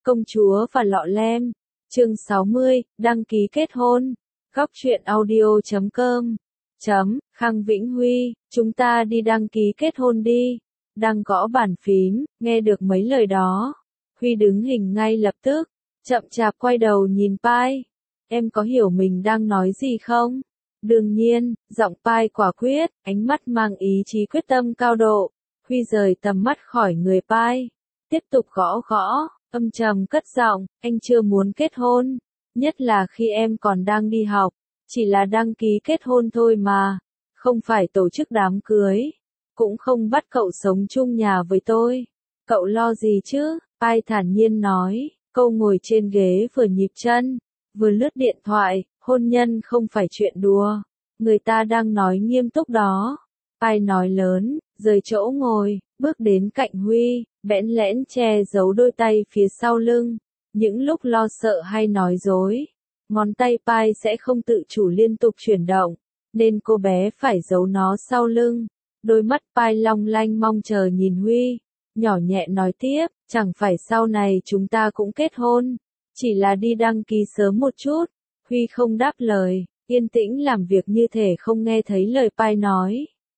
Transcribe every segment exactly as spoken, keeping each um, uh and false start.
Công chúa và lọ lem, chương sáu mươi, đăng ký kết hôn. Góc truyện audio chấm com chấm, Khang Vĩnh Huy, chúng ta đi đăng ký kết hôn đi. Đang gõ bàn phím, nghe được mấy lời đó. Huy đứng hình ngay lập tức, chậm chạp quay đầu nhìn Pai. Em có hiểu mình đang nói gì không? Đương nhiên, giọng Pai quả quyết, ánh mắt mang ý chí quyết tâm cao độ. Huy rời tầm mắt khỏi người Pai, tiếp tục gõ gõ, âm trầm cất giọng, anh chưa muốn kết hôn, nhất là khi em còn đang đi học, chỉ là đăng ký kết hôn thôi mà, không phải tổ chức đám cưới, cũng không bắt cậu sống chung nhà với tôi. Cậu lo gì chứ? Pai thản nhiên nói, câu ngồi trên ghế vừa nhịp chân, vừa lướt điện thoại, hôn nhân không phải chuyện đùa, người ta đang nói nghiêm túc đó. Pai nói lớn, rời chỗ ngồi, bước đến cạnh Huy, bẽn lẽn che giấu đôi tay phía sau lưng. Những lúc lo sợ hay nói dối, ngón tay Pai sẽ không tự chủ liên tục chuyển động, nên cô bé phải giấu nó sau lưng. Đôi mắt Pai long lanh mong chờ nhìn Huy, nhỏ nhẹ nói tiếp, chẳng phải sau này chúng ta cũng kết hôn, chỉ là đi đăng ký sớm một chút. Huy không đáp lời, yên tĩnh làm việc như thể không nghe thấy lời Pai nói.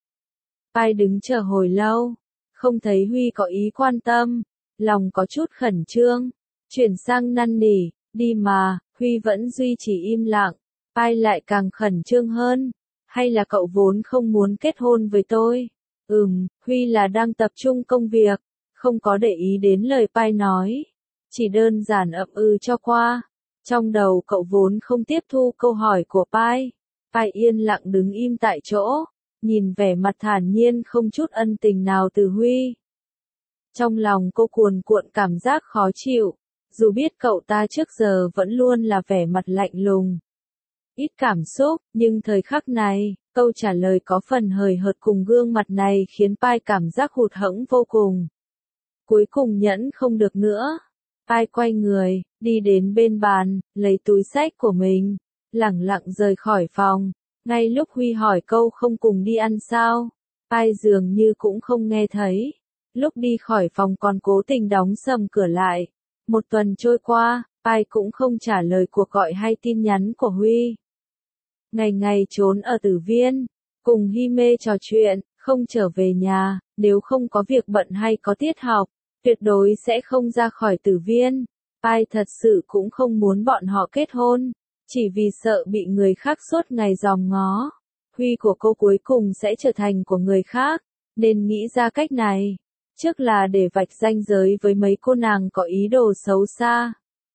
Pai đứng chờ hồi lâu, không thấy Huy có ý quan tâm, lòng có chút khẩn trương, chuyển sang năn nỉ, đi mà. Huy vẫn duy trì im lặng, Pai lại càng khẩn trương hơn, hay là cậu vốn không muốn kết hôn với tôi? Ừm, Huy là đang tập trung công việc, không có để ý đến lời Pai nói, chỉ đơn giản ậm ừ cho qua. Trong đầu cậu vốn không tiếp thu câu hỏi của Pai. Pai yên lặng đứng im tại chỗ, nhìn vẻ mặt thản nhiên không chút ân tình nào từ Huy. Trong lòng cô cuồn cuộn cảm giác khó chịu, dù biết cậu ta trước giờ vẫn luôn là vẻ mặt lạnh lùng, ít cảm xúc, nhưng thời khắc này, câu trả lời có phần hời hợt cùng gương mặt này khiến Pai cảm giác hụt hẫng vô cùng. Cuối cùng nhẫn không được nữa, Pai quay người, đi đến bên bàn, lấy túi xách của mình, lẳng lặng rời khỏi phòng. Ngay lúc Huy hỏi câu không cùng đi ăn sao, Pai dường như cũng không nghe thấy. Lúc đi khỏi phòng còn cố tình đóng sầm cửa lại. Một tuần trôi qua, Pai cũng không trả lời cuộc gọi hay tin nhắn của Huy. Ngày ngày trốn ở Tử Viên, cùng Hime trò chuyện, không trở về nhà, nếu không có việc bận hay có tiết học, tuyệt đối sẽ không ra khỏi Tử Viên. Pai thật sự cũng không muốn bọn họ kết hôn, chỉ vì sợ bị người khác suốt ngày dòm ngó. Huy của cô cuối cùng sẽ trở thành của người khác, nên nghĩ ra cách này. Trước là để vạch ranh giới với mấy cô nàng có ý đồ xấu xa.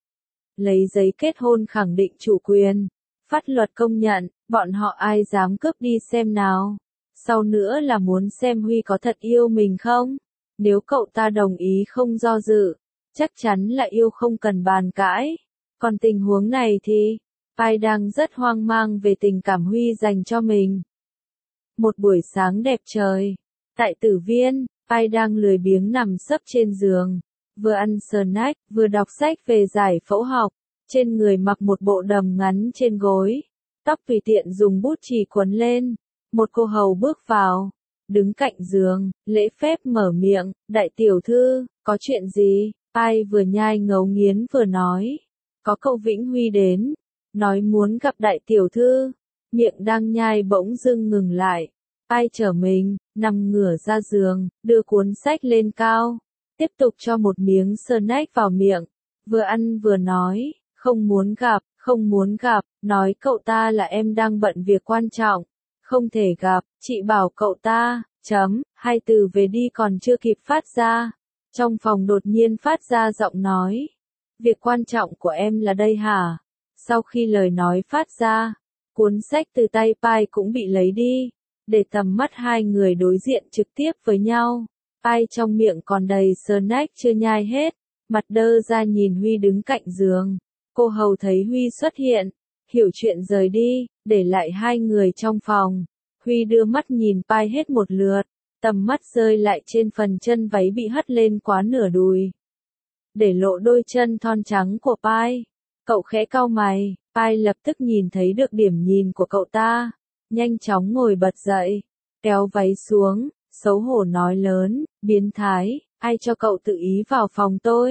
Lấy giấy kết hôn khẳng định chủ quyền, pháp luật công nhận, bọn họ ai dám cướp đi xem nào. Sau nữa là muốn xem Huy có thật yêu mình không. Nếu cậu ta đồng ý không do dự, chắc chắn là yêu không cần bàn cãi. Còn tình huống này thì, Pai đang rất hoang mang về tình cảm Huy dành cho mình. Một buổi sáng đẹp trời, tại Tử Viên, Pai đang lười biếng nằm sấp trên giường, vừa ăn snack, vừa đọc sách về giải phẫu học, trên người mặc một bộ đầm ngắn trên gối, tóc tùy tiện dùng bút chì quấn lên. Một cô hầu bước vào, đứng cạnh giường, lễ phép mở miệng, đại tiểu thư, có chuyện gì? Pai vừa nhai ngấu nghiến vừa nói, có cậu Vĩnh Huy đến, nói muốn gặp đại tiểu thư. Miệng đang nhai bỗng dưng ngừng lại. Pai trở mình, nằm ngửa ra giường, đưa cuốn sách lên cao, tiếp tục cho một miếng snack vào miệng, vừa ăn vừa nói, không muốn gặp, không muốn gặp, nói cậu ta là em đang bận việc quan trọng, không thể gặp, chị bảo cậu ta, chấm, hai từ về đi còn chưa kịp phát ra. Trong phòng đột nhiên phát ra giọng nói, việc quan trọng của em là đây hả? Sau khi lời nói phát ra, cuốn sách từ tay Pai cũng bị lấy đi, để tầm mắt hai người đối diện trực tiếp với nhau. Pai trong miệng còn đầy snack chưa nhai hết, mặt đơ ra nhìn Huy đứng cạnh giường. Cô hầu thấy Huy xuất hiện, hiểu chuyện rời đi, để lại hai người trong phòng. Huy đưa mắt nhìn Pai hết một lượt, tầm mắt rơi lại trên phần chân váy bị hất lên quá nửa đùi, để lộ đôi chân thon trắng của Pai. Cậu khẽ cau mày, Pai lập tức nhìn thấy được điểm nhìn của cậu ta, nhanh chóng ngồi bật dậy, kéo váy xuống, xấu hổ nói lớn, biến thái, ai cho cậu tự ý vào phòng tôi?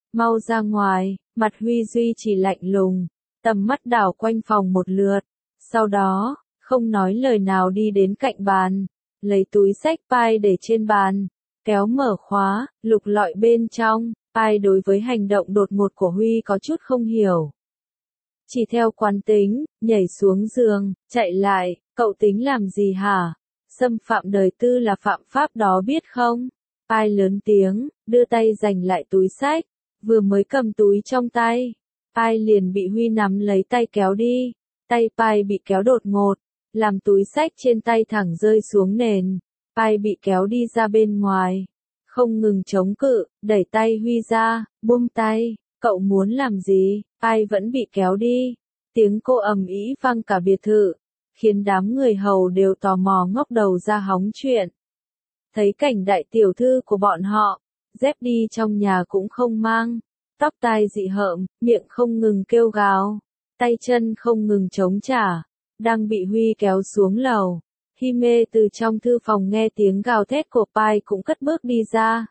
mau ra ngoài, mặt Huy duy chỉ lạnh lùng, tầm mắt đảo quanh phòng một lượt, sau đó, không nói lời nào đi đến cạnh bàn, lấy túi xách pai để trên bàn, kéo mở khóa, lục lọi bên trong, pai đối với hành động đột ngột của Huy có chút không hiểu. Chỉ theo quán tính, nhảy xuống giường, chạy lại, cậu tính làm gì hả? Xâm phạm đời tư là phạm pháp đó biết không? Pai lớn tiếng, đưa tay giành lại túi xách, vừa mới cầm túi trong tay, Pai liền bị Huy nắm lấy tay kéo đi, tay Pai bị kéo đột ngột, làm túi xách trên tay thẳng rơi xuống nền, Pai bị kéo đi ra bên ngoài, không ngừng chống cự, đẩy tay Huy ra, buông tay, cậu muốn làm gì? Pai vẫn bị kéo đi, tiếng cô ầm ĩ vang cả biệt thự, khiến đám người hầu đều tò mò ngóc đầu ra hóng chuyện. Thấy cảnh đại tiểu thư của bọn họ, dép đi trong nhà cũng không mang, tóc tai dị hợm, miệng không ngừng kêu gào, tay chân không ngừng chống trả, đang bị Huy kéo xuống lầu. Hime từ trong thư phòng nghe tiếng gào thét của Pai cũng cất bước đi ra.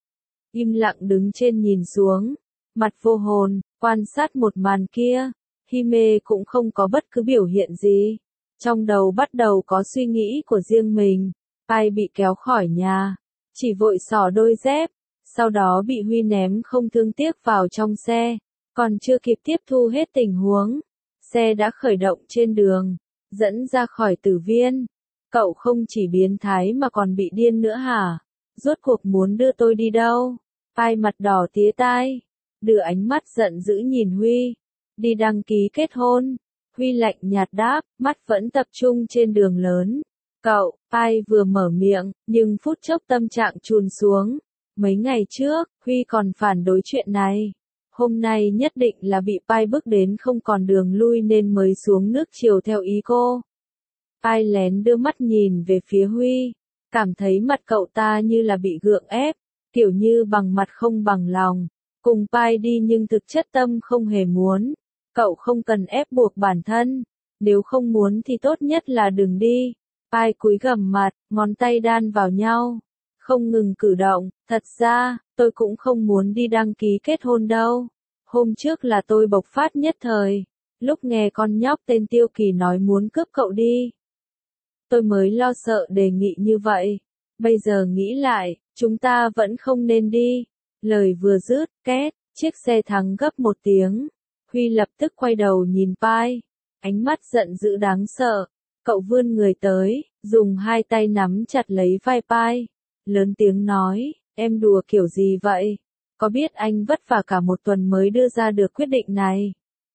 Im lặng đứng trên nhìn xuống, mặt vô hồn, quan sát một màn kia, Hime cũng không có bất cứ biểu hiện gì. Trong đầu bắt đầu có suy nghĩ của riêng mình, Pai bị kéo khỏi nhà, chỉ vội xỏ đôi dép, sau đó bị Huy ném không thương tiếc vào trong xe, còn chưa kịp tiếp thu hết tình huống. Xe đã khởi động trên đường, dẫn ra khỏi tử viên. Cậu không chỉ biến thái mà còn bị điên nữa hả? Rốt cuộc muốn đưa tôi đi đâu? Pai mặt đỏ tía tai, đưa ánh mắt giận dữ nhìn Huy. Đi đăng ký kết hôn. Huy lạnh nhạt đáp, mắt vẫn tập trung trên đường lớn. Cậu, Pai vừa mở miệng, nhưng phút chốc tâm trạng chùn xuống. Mấy ngày trước, Huy còn phản đối chuyện này. Hôm nay nhất định là bị Pai bước đến không còn đường lui nên mới xuống nước chiều theo ý cô. Pai lén đưa mắt nhìn về phía Huy, cảm thấy mặt cậu ta như là bị gượng ép, kiểu như bằng mặt không bằng lòng. Cùng Pai đi nhưng thực chất tâm không hề muốn. Cậu không cần ép buộc bản thân, nếu không muốn thì tốt nhất là đừng đi. Pai cúi gằm mặt, ngón tay đan vào nhau, không ngừng cử động. Thật ra, tôi cũng không muốn đi đăng ký kết hôn đâu. Hôm trước là tôi bộc phát nhất thời, lúc nghe con nhóc tên Tiêu Kỳ nói muốn cướp cậu đi. Tôi mới lo sợ đề nghị như vậy. Bây giờ nghĩ lại, chúng ta vẫn không nên đi. Lời vừa dứt, két, chiếc xe thắng gấp một tiếng. Huy lập tức quay đầu nhìn Pai, ánh mắt giận dữ đáng sợ. Cậu vươn người tới, dùng hai tay nắm chặt lấy vai Pai, lớn tiếng nói, em đùa kiểu gì vậy? Có biết anh vất vả cả một tuần mới đưa ra được quyết định này?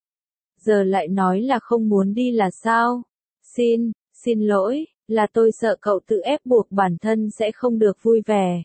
Giờ lại nói là không muốn đi là sao? Xin, xin lỗi, là tôi sợ cậu tự ép buộc bản thân sẽ không được vui vẻ.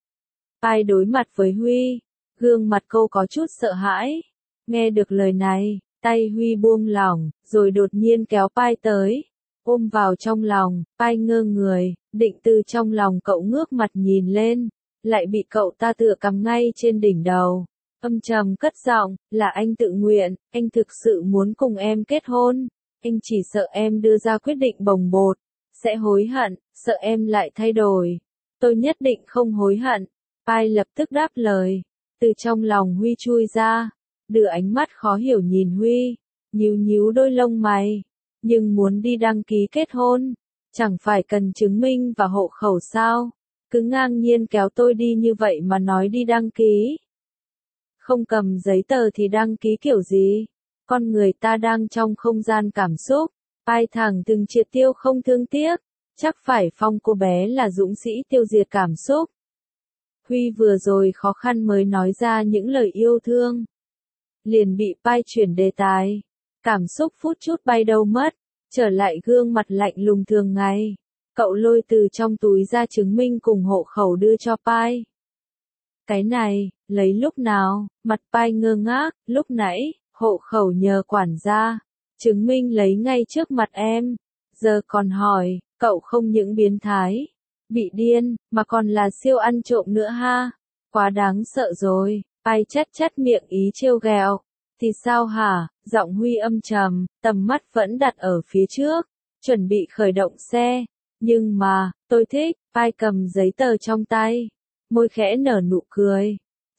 Pai đối mặt với Huy, gương mặt cô có chút sợ hãi. Nghe được lời này, tay Huy buông lỏng, rồi đột nhiên kéo Pai tới, ôm vào trong lòng. Pai ngơ người, định từ trong lòng cậu ngước mặt nhìn lên, lại bị cậu ta tựa cắm ngay trên đỉnh đầu. Âm trầm cất giọng, là anh tự nguyện, anh thực sự muốn cùng em kết hôn, anh chỉ sợ em đưa ra quyết định bồng bột, sẽ hối hận, sợ em lại thay đổi. Tôi nhất định không hối hận. Pai lập tức đáp lời, từ trong lòng Huy chui ra, đưa ánh mắt khó hiểu nhìn Huy, nhíu nhíu đôi lông mày, nhưng muốn đi đăng ký kết hôn, chẳng phải cần chứng minh và hộ khẩu sao? Cứ ngang nhiên kéo tôi đi như vậy mà nói đi đăng ký. Không cầm giấy tờ thì đăng ký kiểu gì? Con người ta đang trong không gian cảm xúc. Pai thẳng từng triệt tiêu không thương tiếc, chắc phải Phong cô bé là dũng sĩ tiêu diệt cảm xúc. Huy vừa rồi khó khăn mới nói ra những lời yêu thương, liền bị Pai chuyển đề tài, cảm xúc phút chút bay đâu mất, trở lại gương mặt lạnh lùng thường ngày. Cậu lôi từ trong túi ra chứng minh cùng hộ khẩu đưa cho Pai. Cái này, lấy lúc nào? Mặt Pai ngơ ngác, lúc nãy, hộ khẩu nhờ quản gia, chứng minh lấy ngay trước mặt em. Giờ còn hỏi, cậu không những biến thái, bị điên, mà còn là siêu ăn trộm nữa ha. Quá đáng sợ rồi. Pai chắt chắt miệng ý trêu ghẹo. Thì sao hả? Giọng Huy âm trầm, tầm mắt vẫn đặt ở phía trước, chuẩn bị khởi động xe. Nhưng mà, tôi thích. Pai cầm giấy tờ trong tay, môi khẽ nở nụ cười.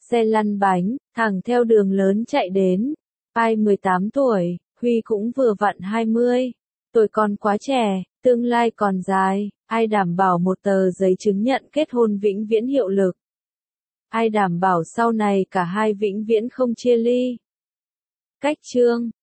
xe lăn bánh, thẳng theo đường lớn chạy đến. Ai mười tám tuổi, Huy cũng vừa vặn hai mươi. Tuổi còn quá trẻ, tương lai còn dài, ai đảm bảo một tờ giấy chứng nhận kết hôn vĩnh viễn hiệu lực? Ai đảm bảo sau này cả hai vĩnh viễn không chia ly? Cách chương